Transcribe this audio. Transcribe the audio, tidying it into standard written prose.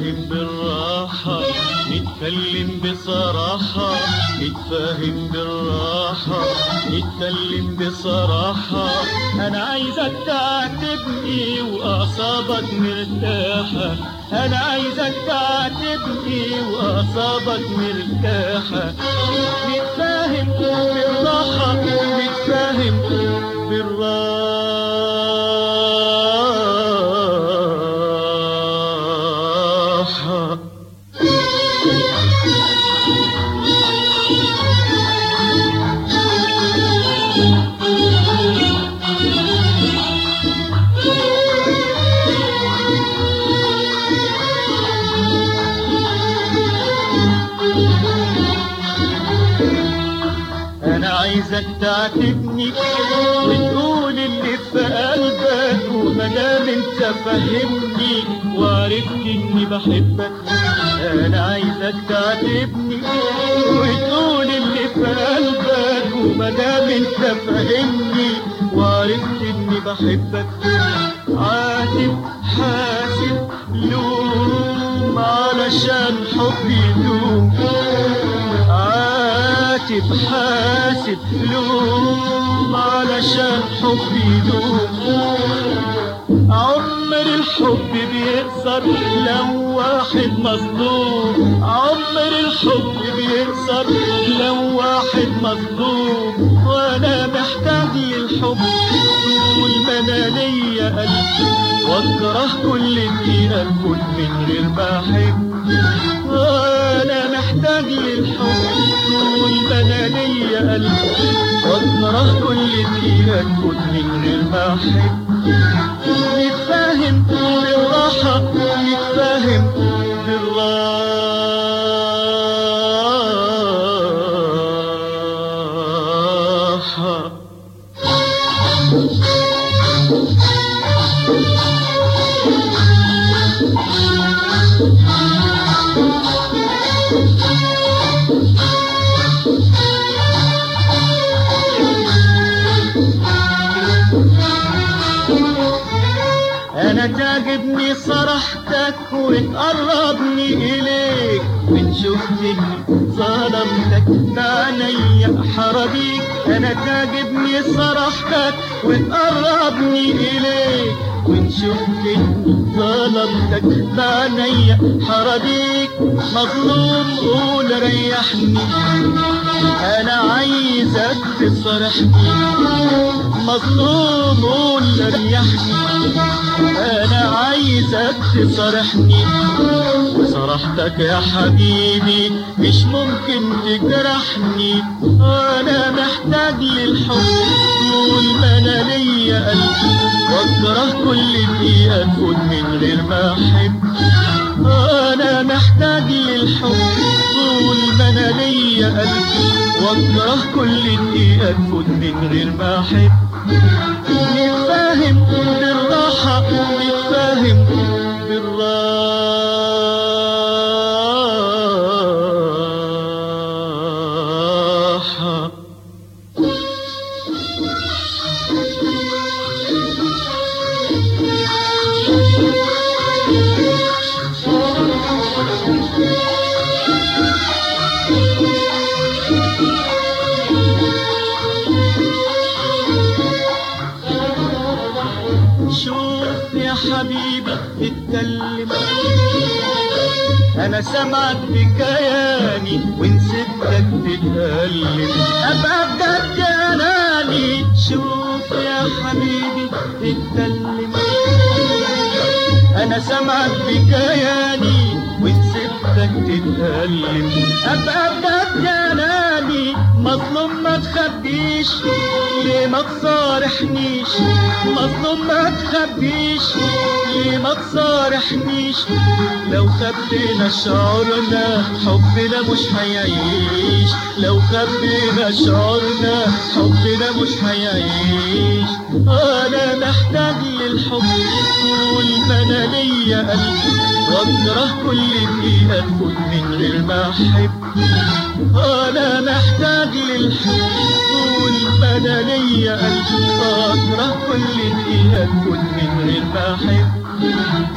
نتفاهم بالراحة، نتكلم بصراحة، نتفاهم بالراحة، نتكلم بصراحة. أنا عايزك تعاتبني وأعصابك مرتاحة، أنا عايزك تعاتبني وأعصابك مرتاحة. نتفاهم بالراحة، نتفاهم بالراحة. أنا عايزك تعاتبني وتقول اللي في قلبك، ومادام انت فهمني وعرفت اني بحبك. أنا عايزك تعاتبني وتقول اللي في قلبك، ومادام انت فهمني وعرفت اني بحبك. عاتب حاسب لوم علشان حبي يدوم، عاتب حاسب لوم علشان حبي يدوم. عمر الحب بيقصر لو واحد مظلوم، عمر الحب بيقصر لو واحد مظلوم. وانا محتاج للحب طول ما انا ليا قلب، واكره كل دقيقة اكون من غير ما احب. وانا محتاج للحب طول ما انا ليا قلب، واكره كل دقيقة اكون من غير ما احب. نتفاهم بالراحة، نتفاهم بالراحة. أنا تعجبني صراحتك وتقربني إليك، وإن شفتني ظلمتك بعينيا حرابيك. أنا تعجبني صراحتك وتقربني إليك، وإن شفتني ظلمتك بعينيا حرابيك. مظلوم قول ريحني، أنا عايزك تصرحني. مظلوم قول ريحني، أنا عايزك تصرحني. وصراحتك يا حبيبي مش ممكن تجرحني. أنا محتاج للحب طول ما أنا ليا قلب، واكره كل دقيقة تفوت من غير ما أحب. أنا محتاج للحب طول ما أنا ليا قلب، واكره كل دقيقة تفوت من غير ما أحب. نتفاهم بالراحة، نتفاهم بالراحة. شوف يا حبيبي اتكلم، انا سامعك بكياني وان سبتك تتكلم ابقى بجد اناني. شوف يا حبيبي اتكلم، انا سامعك بكياني وان سبتك تتكلم ابقى بجد اناني. مظلوم ما تخبيش ليه ما تصارحنيش، مظلوم ما تخبيش ليه ما تصارحنيش. لو خبينا شعورنا حبنا مش هيعيش، لو خبينا شعورنا حبنا مش هيعيش. أنا محتاج للحب طول ما أنا ليا قلب، واكره كل دقيقة تفوت من غير ما أحب. أنا محتاج للحب طول ما أنا ليا قلب، واكره كل دقيقة تفوت من غير ما أحب.